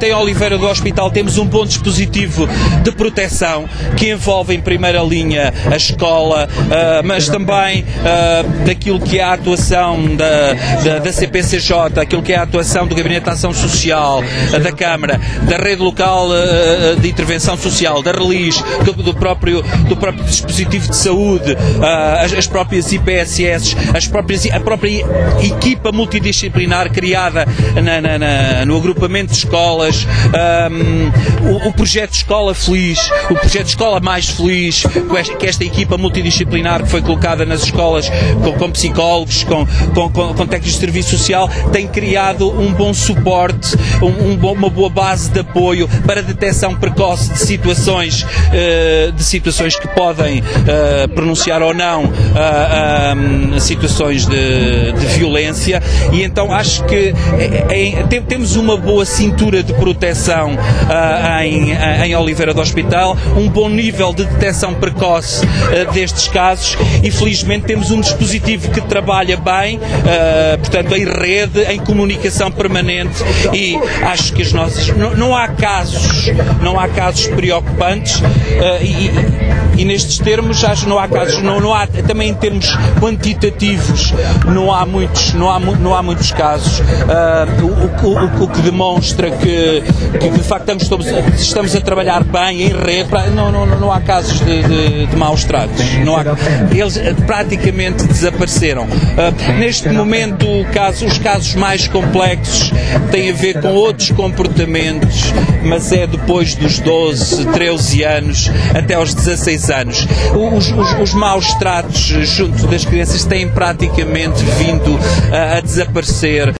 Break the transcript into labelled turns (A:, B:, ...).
A: em Oliveira do Hospital temos um bom dispositivo de proteção que envolve em primeira linha a escola, mas também daquilo que é a atuação da CPCJ, aquilo que é a atuação do Gabinete de Ação Social, da Câmara, da Rede Local de Intervenção Social, da RELIS, do próprio dispositivo de saúde, as próprias IPSS, a própria equipa multidisciplinar criada no agrupamento de escolas, o projeto Escola Feliz, o projeto Escola Mais Feliz, que esta equipa multidisciplinar que foi colocada nas escolas com psicólogos, com técnicos de serviço social, tem criado um bom suporte, uma boa base de apoio para a detecção precoce de situações que podem pronunciar ou não situações de violência, e então acho que temos uma boa cintura de proteção em Oliveira do Hospital, um bom nível de detecção precoce destes casos, e felizmente temos um dispositivo que trabalha bem, portanto em rede, em comunicação permanente, e acho que não há casos preocupantes, e nestes termos acho que não há casos, não há, também em termos quantitativos não há muitos casos, o que demonstra que de facto estamos a trabalhar bem em rede. Não há casos de maus tratos, eles praticamente desapareceram. Neste momento os casos mais complexos têm a ver com outros comportamentos, mas é depois dos 12, 13 anos até aos 16 anos. Os maus tratos junto das crianças têm praticamente vindo a desaparecer.